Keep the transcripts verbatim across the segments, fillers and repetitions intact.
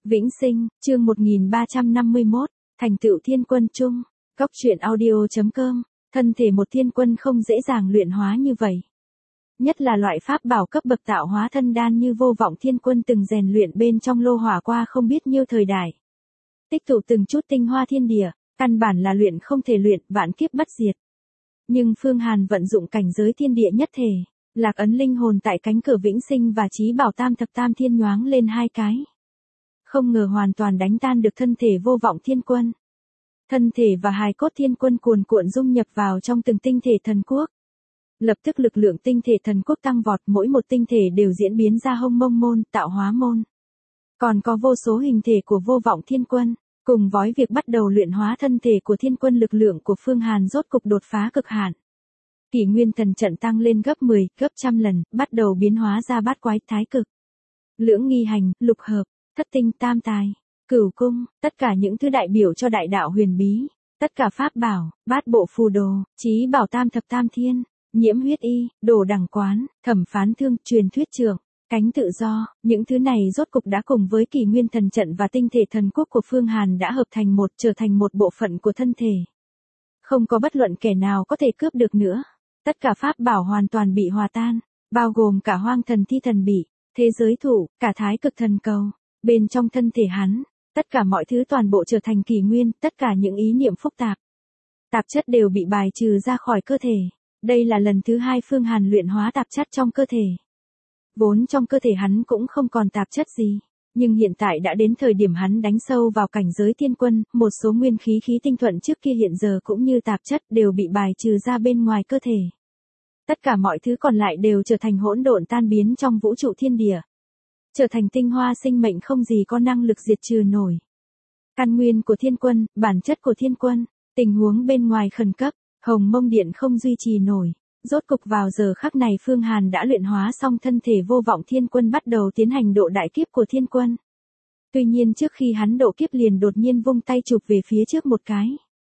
Vĩnh Sinh, chương một nghìn ba trăm năm mươi mốt, thành tựu thiên quân chung, Cốc truyện audio chấm com, thân thể một thiên quân không dễ dàng luyện hóa như vậy. Nhất là loại pháp bảo cấp bậc tạo hóa thân đan như vô vọng thiên quân từng rèn luyện bên trong lô hỏa qua không biết nhiêu thời đại. Tích tụ từng chút tinh hoa thiên địa, căn bản là luyện không thể luyện, vạn kiếp bất diệt. Nhưng Phương Hàn vận dụng cảnh giới thiên địa nhất thể, lạc ấn linh hồn tại cánh cửa vĩnh sinh và chí bảo tam thập tam thiên nhoáng lên hai cái. Không ngờ hoàn toàn đánh tan được thân thể vô vọng thiên quân. Thân thể và hài cốt thiên quân cuồn cuộn dung nhập vào trong từng tinh thể thần quốc. Lập tức lực lượng tinh thể thần quốc tăng vọt, mỗi một tinh thể đều diễn biến ra hông mông môn, tạo hóa môn. Còn có vô số hình thể của vô vọng thiên quân, cùng với việc bắt đầu luyện hóa thân thể của thiên quân, lực lượng của Phương Hàn rốt cục đột phá cực hạn. Kỷ nguyên thần trận tăng lên gấp mười, gấp trăm lần, bắt đầu biến hóa ra bát quái thái cực. Lưỡng nghi hành, lục hợp, thất tinh tam tài, cửu cung, tất cả những thứ đại biểu cho đại đạo huyền bí, tất cả pháp bảo, bát bộ phù đồ, chí bảo tam thập tam thiên, nhiễm huyết y, đồ đẳng quán, thẩm phán thương, truyền thuyết trưởng, cánh tự do, những thứ này rốt cục đã cùng với kỷ nguyên thần trận và tinh thể thần quốc của Phương Hàn đã hợp thành một, trở thành một bộ phận của thân thể. Không có bất luận kẻ nào có thể cướp được nữa. Tất cả pháp bảo hoàn toàn bị hòa tan, bao gồm cả hoang thần thi thần bị, thế giới thủ, cả thái cực thần cầu. Bên trong thân thể hắn, tất cả mọi thứ toàn bộ trở thành kỷ nguyên, tất cả những ý niệm phức tạp. Tạp chất đều bị bài trừ ra khỏi cơ thể. Đây là lần thứ hai Phương Hàn luyện hóa tạp chất trong cơ thể. Vốn trong cơ thể hắn cũng không còn tạp chất gì. Nhưng hiện tại đã đến thời điểm hắn đánh sâu vào cảnh giới thiên quân, một số nguyên khí khí tinh thuận trước kia hiện giờ cũng như tạp chất đều bị bài trừ ra bên ngoài cơ thể. Tất cả mọi thứ còn lại đều trở thành hỗn độn tan biến trong vũ trụ thiên địa. Trở thành tinh hoa sinh mệnh không gì có năng lực diệt trừ nổi. Căn nguyên của thiên quân, bản chất của thiên quân, tình huống bên ngoài khẩn cấp, hồng mông điện không duy trì nổi. Rốt cục vào giờ khắc này Phương Hàn đã luyện hóa xong thân thể vô vọng thiên quân, bắt đầu tiến hành độ đại kiếp của thiên quân. Tuy nhiên trước khi hắn độ kiếp liền đột nhiên vung tay chụp về phía trước một cái.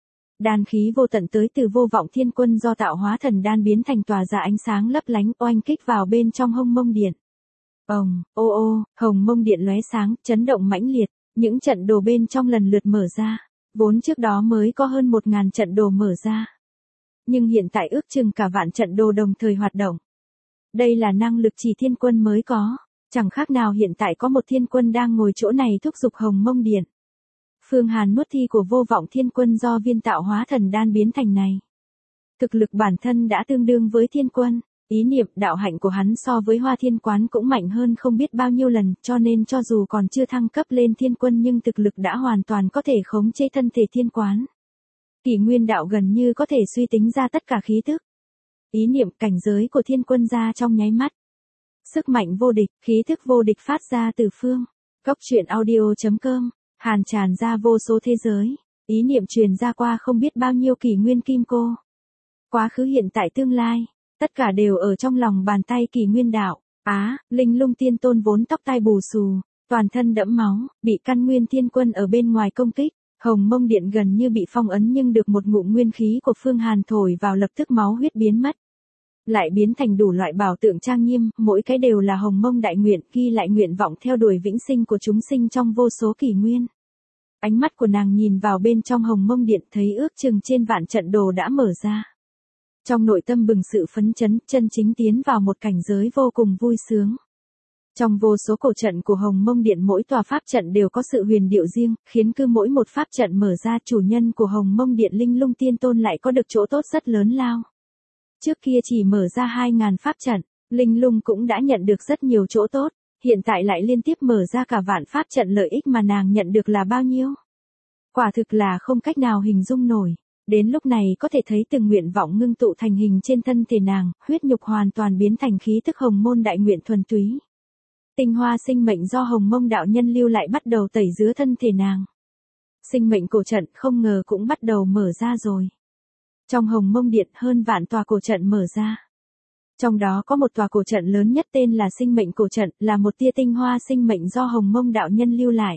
Đan khí vô tận tới từ vô vọng thiên quân do tạo hóa thần đan biến thành tỏa ra ánh sáng lấp lánh, oanh kích vào bên trong hông mông điện. Ồng, ô ô, hồng mông điện lóe sáng, chấn động mãnh liệt, những trận đồ bên trong lần lượt mở ra. Vốn trước đó mới có hơn một ngàn trận đồ mở ra. Nhưng hiện tại ước chừng cả vạn trận đồ đồng thời hoạt động. Đây là năng lực chỉ thiên quân mới có, chẳng khác nào hiện tại có một thiên quân đang ngồi chỗ này thúc giục hồng mông điện. Phương Hàn nuốt thi của vô vọng thiên quân do viên tạo hóa thần đan biến thành này. Thực lực bản thân đã tương đương với thiên quân, ý niệm đạo hạnh của hắn so với Hoa Thiên Quán cũng mạnh hơn không biết bao nhiêu lần, cho nên cho dù còn chưa thăng cấp lên thiên quân nhưng thực lực đã hoàn toàn có thể khống chế thân thể thiên quán. Kỷ nguyên đạo gần như có thể suy tính ra tất cả khí thức. Ý niệm cảnh giới của thiên quân ra trong nháy mắt. Sức mạnh vô địch, khí thức vô địch phát ra từ phương. Cốc truyện audio chấm com, Hàn tràn ra vô số thế giới. Ý niệm truyền ra qua không biết bao nhiêu kỷ nguyên kim cô. Quá khứ hiện tại tương lai, tất cả đều ở trong lòng bàn tay kỷ nguyên đạo. Á, linh lung tiên tôn vốn tóc tai bù xù, toàn thân đẫm máu, bị căn nguyên thiên quân ở bên ngoài công kích. Hồng mông điện gần như bị phong ấn nhưng được một ngụm nguyên khí của Phương Hàn thổi vào lập tức máu huyết biến mất. Lại biến thành đủ loại bảo tượng trang nghiêm, mỗi cái đều là hồng mông đại nguyện, ghi lại nguyện vọng theo đuổi vĩnh sinh của chúng sinh trong vô số kỷ nguyên. Ánh mắt của nàng nhìn vào bên trong hồng mông điện thấy ước chừng trên vạn trận đồ đã mở ra. Trong nội tâm bừng sự phấn chấn, chân chính tiến vào một cảnh giới vô cùng vui sướng. Trong vô số cổ trận của hồng mông điện mỗi tòa pháp trận đều có sự huyền diệu riêng, khiến cứ mỗi một pháp trận mở ra chủ nhân của hồng mông điện linh lung tiên tôn lại có được chỗ tốt rất lớn lao. Trước kia chỉ mở ra hai ngàn pháp trận, linh lung cũng đã nhận được rất nhiều chỗ tốt, hiện tại lại liên tiếp mở ra cả vạn pháp trận, lợi ích mà nàng nhận được là bao nhiêu. Quả thực là không cách nào hình dung nổi. Đến lúc này có thể thấy từng nguyện vọng ngưng tụ thành hình trên thân thể nàng, huyết nhục hoàn toàn biến thành khí thức hồng môn đại nguyện thuần túy. Tinh hoa sinh mệnh do hồng mông đạo nhân lưu lại bắt đầu tẩy rửa thân thể nàng. Sinh mệnh cổ trận không ngờ cũng bắt đầu mở ra rồi. Trong hồng mông điện hơn vạn tòa cổ trận mở ra. Trong đó có một tòa cổ trận lớn nhất tên là sinh mệnh cổ trận, là một tia tinh hoa sinh mệnh do hồng mông đạo nhân lưu lại.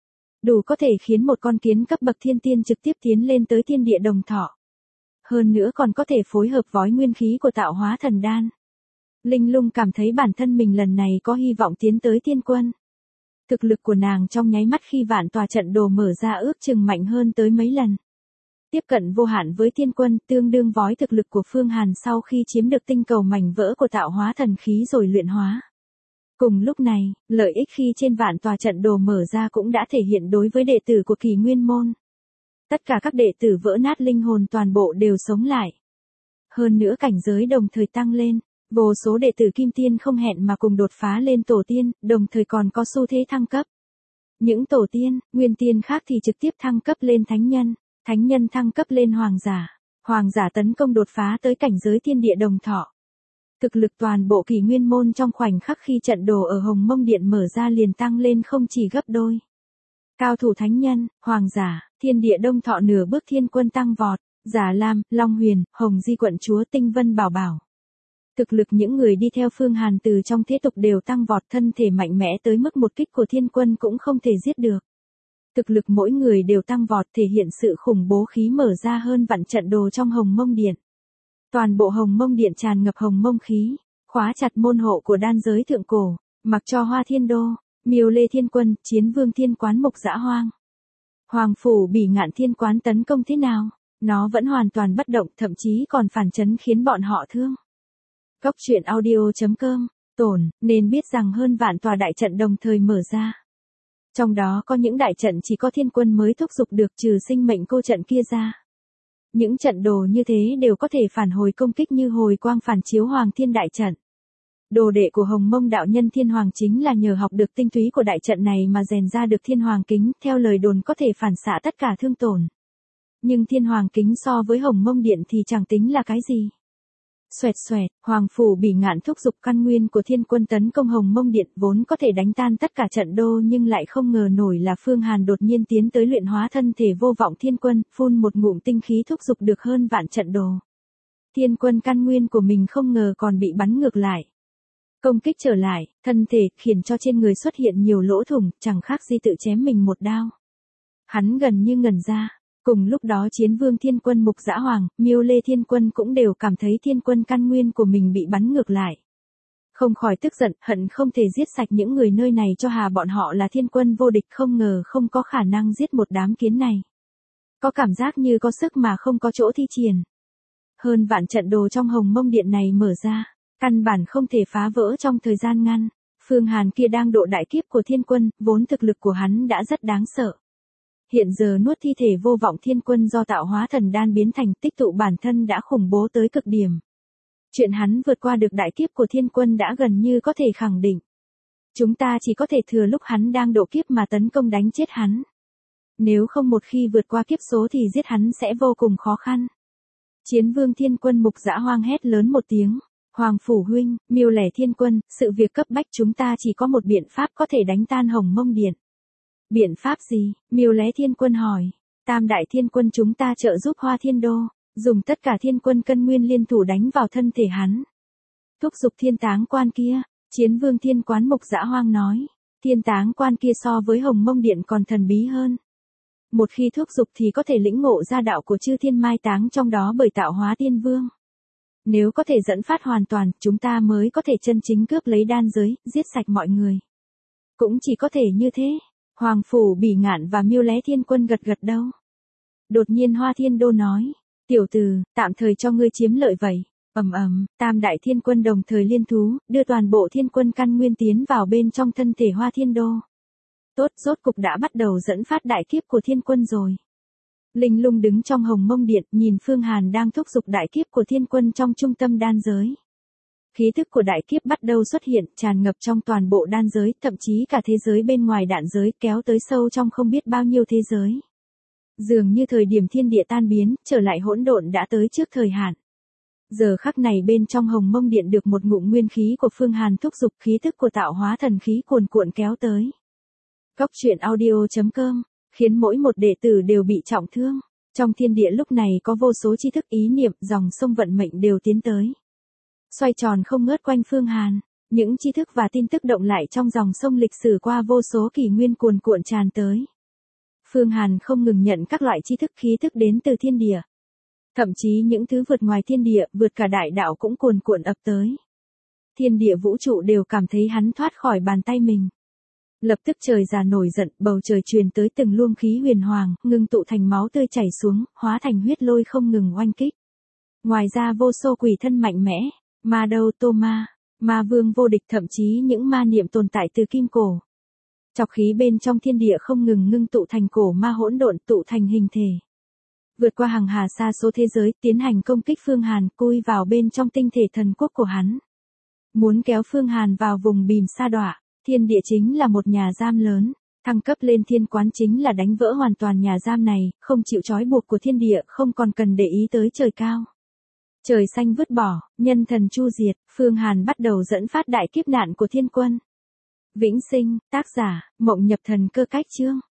Đủ có thể khiến một con kiến cấp bậc thiên tiên trực tiếp tiến lên tới thiên địa đồng thọ. Hơn nữa còn có thể phối hợp vói nguyên khí của tạo hóa thần đan. Linh lung cảm thấy bản thân mình lần này có hy vọng tiến tới thiên quân. Thực lực của nàng trong nháy mắt khi vạn tòa trận đồ mở ra ước chừng mạnh hơn tới mấy lần. Tiếp cận vô hạn với thiên quân, tương đương với thực lực của Phương Hàn sau khi chiếm được tinh cầu mảnh vỡ của tạo hóa thần khí rồi luyện hóa. Cùng lúc này, lợi ích khi trên vạn tòa trận đồ mở ra cũng đã thể hiện đối với đệ tử của Kỳ Nguyên môn. Tất cả các đệ tử vỡ nát linh hồn toàn bộ đều sống lại. Hơn nữa cảnh giới đồng thời tăng lên, vô số đệ tử Kim Tiên không hẹn mà cùng đột phá lên tổ tiên, đồng thời còn có xu thế thăng cấp. Những tổ tiên, nguyên tiên khác thì trực tiếp thăng cấp lên thánh nhân, thánh nhân thăng cấp lên hoàng giả, hoàng giả tấn công đột phá tới cảnh giới thiên địa đồng thọ. Thực lực toàn bộ Kỳ Nguyên môn trong khoảnh khắc khi trận đồ ở Hồng Mông Điện mở ra liền tăng lên không chỉ gấp đôi. Cao thủ thánh nhân, hoàng giả, thiên địa đông thọ nửa bước thiên quân tăng vọt, Giả Lam, Long Huyền, Hồng Di quận chúa Tinh Vân Bảo Bảo. Thực lực những người đi theo Phương Hàn từ trong thế tục đều tăng vọt, thân thể mạnh mẽ tới mức một kích của thiên quân cũng không thể giết được. Thực lực mỗi người đều tăng vọt thể hiện sự khủng bố khí mở ra hơn vạn trận đồ trong Hồng Mông Điện. Toàn bộ Hồng Mông Điện tràn ngập hồng mông khí, khóa chặt môn hộ của đan giới thượng cổ, mặc cho Hoa Thiên Đô, Miêu Lê Thiên Quân, Chiến Vương Thiên Quán Mục Dã Hoang. Hoàng phủ Bỉ Ngạn Thiên Quán tấn công thế nào, nó vẫn hoàn toàn bất động, thậm chí còn phản chấn khiến bọn họ thương. Cốc truyện audio chấm com, tổn, nên biết rằng hơn vạn tòa đại trận đồng thời mở ra. Trong đó có những đại trận chỉ có thiên quân mới thúc giục được, trừ sinh mệnh cô trận kia ra. Những trận đồ như thế đều có thể phản hồi công kích như hồi quang phản chiếu Hoàng Thiên đại trận. Đồ đệ của Hồng Mông đạo nhân Thiên Hoàng chính là nhờ học được tinh túy của đại trận này mà rèn ra được Thiên Hoàng kính, theo lời đồn có thể phản xạ tất cả thương tổn. Nhưng Thiên Hoàng kính so với Hồng Mông Điện thì chẳng tính là cái gì. Xoẹt xoẹt, Hoàng phủ Bỉ Ngạn thúc giục căn nguyên của thiên quân tấn công Hồng Mông Điện, vốn có thể đánh tan tất cả trận đô nhưng lại không ngờ nổi là Phương Hàn đột nhiên tiến tới luyện hóa thân thể vô vọng thiên quân, phun một ngụm tinh khí thúc giục được hơn vạn trận đồ. Thiên quân căn nguyên của mình không ngờ còn bị bắn ngược lại. Công kích trở lại, thân thể khiến cho trên người xuất hiện nhiều lỗ thủng, chẳng khác gì tự chém mình một đao. Hắn gần như ngẩn ra. Cùng lúc đó Chiến Vương Thiên Quân Mục Dã Hoàng, Miêu Lê Thiên Quân cũng đều cảm thấy thiên quân căn nguyên của mình bị bắn ngược lại. Không khỏi tức giận, hận không thể giết sạch những người nơi này cho hà bọn họ là thiên quân vô địch, không ngờ không có khả năng giết một đám kiến này. Có cảm giác như có sức mà không có chỗ thi triển. Hơn vạn trận đồ trong Hồng Mông Điện này mở ra, căn bản không thể phá vỡ trong thời gian ngắn. Phương Hàn kia đang độ đại kiếp của thiên quân, vốn thực lực của hắn đã rất đáng sợ. Hiện giờ nuốt thi thể vô vọng thiên quân do tạo hóa thần đan biến thành, tích tụ bản thân đã khủng bố tới cực điểm. Chuyện hắn vượt qua được đại kiếp của thiên quân đã gần như có thể khẳng định. Chúng ta chỉ có thể thừa lúc hắn đang độ kiếp mà tấn công đánh chết hắn. Nếu không một khi vượt qua kiếp số thì giết hắn sẽ vô cùng khó khăn. Chiến Vương Thiên Quân Mục Dã Hoang hét lớn một tiếng. Hoàng phủ huynh, Miêu Lẻ Thiên Quân, sự việc cấp bách chúng ta chỉ có một biện pháp có thể đánh tan Hồng Mông Điện. Biện pháp gì? Miêu Lé Thiên Quân hỏi. Tam đại thiên quân chúng ta trợ giúp Hoa Thiên Đô, dùng tất cả thiên quân cân nguyên liên thủ đánh vào thân thể hắn. Thúc giục thiên táng quan kia, Chiến Vương Thiên Quán Mục Dã Hoang nói. Thiên táng quan kia so với Hồng Mông Điện còn thần bí hơn. Một khi thúc giục thì có thể lĩnh ngộ ra đạo của chư thiên mai táng trong đó bởi tạo hóa tiên vương. Nếu có thể dẫn phát hoàn toàn, chúng ta mới có thể chân chính cướp lấy đan giới, giết sạch mọi người. Cũng chỉ có thể như thế. Hoàng phủ Bỉ Ngạn và Miêu Lé Thiên Quân gật gật đầu. Đột nhiên Hoa Thiên Đô nói, tiểu tử, tạm thời cho ngươi chiếm lợi vậy. Ầm ầm, tam đại thiên quân đồng thời liên thú, đưa toàn bộ thiên quân căn nguyên tiến vào bên trong thân thể Hoa Thiên Đô. Tốt, rốt cục đã bắt đầu dẫn phát đại kiếp của thiên quân rồi. Linh Lung đứng trong Hồng Mông Điện, nhìn Phương Hàn đang thúc giục đại kiếp của thiên quân trong trung tâm đan giới. Khí thức của đại kiếp bắt đầu xuất hiện, tràn ngập trong toàn bộ đan giới, thậm chí cả thế giới bên ngoài đạn giới, kéo tới sâu trong không biết bao nhiêu thế giới. Dường như thời điểm thiên địa tan biến, trở lại hỗn độn đã tới trước thời hạn. Giờ khắc này bên trong Hồng Mông Điện được một ngụm nguyên khí của Phương Hàn thúc giục, khí thức của tạo hóa thần khí cuồn cuộn kéo tới. Cốc truyện audio chấm com, khiến mỗi một đệ tử đều bị trọng thương. Trong thiên địa lúc này có vô số tri thức ý niệm, dòng sông vận mệnh đều tiến tới. Xoay tròn không ngớt quanh Phương Hàn, những tri thức và tin tức động lại trong dòng sông lịch sử qua vô số kỷ nguyên cuồn cuộn tràn tới. Phương Hàn không ngừng nhận các loại tri thức khí thức đến từ thiên địa. Thậm chí những thứ vượt ngoài thiên địa, vượt cả đại đạo cũng cuồn cuộn ập tới. Thiên địa vũ trụ đều cảm thấy hắn thoát khỏi bàn tay mình. Lập tức trời già nổi giận, bầu trời truyền tới từng luồng khí huyền hoàng, ngưng tụ thành máu tươi chảy xuống, hóa thành huyết lôi không ngừng oanh kích. Ngoài ra vô số quỷ thân mạnh mẽ, ma đầu tô ma, ma vương vô địch, thậm chí những ma niệm tồn tại từ kim cổ. Trọc khí bên trong thiên địa không ngừng ngưng tụ thành cổ ma hỗn độn, tụ thành hình thể. Vượt qua hàng hà sa số thế giới, tiến hành công kích Phương Hàn, cui vào bên trong tinh thể thần quốc của hắn. Muốn kéo Phương Hàn vào vùng bìm sa đọa. Thiên địa chính là một nhà giam lớn, thăng cấp lên thiên quán chính là đánh vỡ hoàn toàn nhà giam này, không chịu trói buộc của thiên địa, không còn cần để ý tới trời cao. Trời xanh vứt bỏ, nhân thần chu diệt, Phương Hàn bắt đầu dẫn phát đại kiếp nạn của thiên quân. Vĩnh sinh, tác giả, Mộng Nhập Thần Cơ Cách Chương.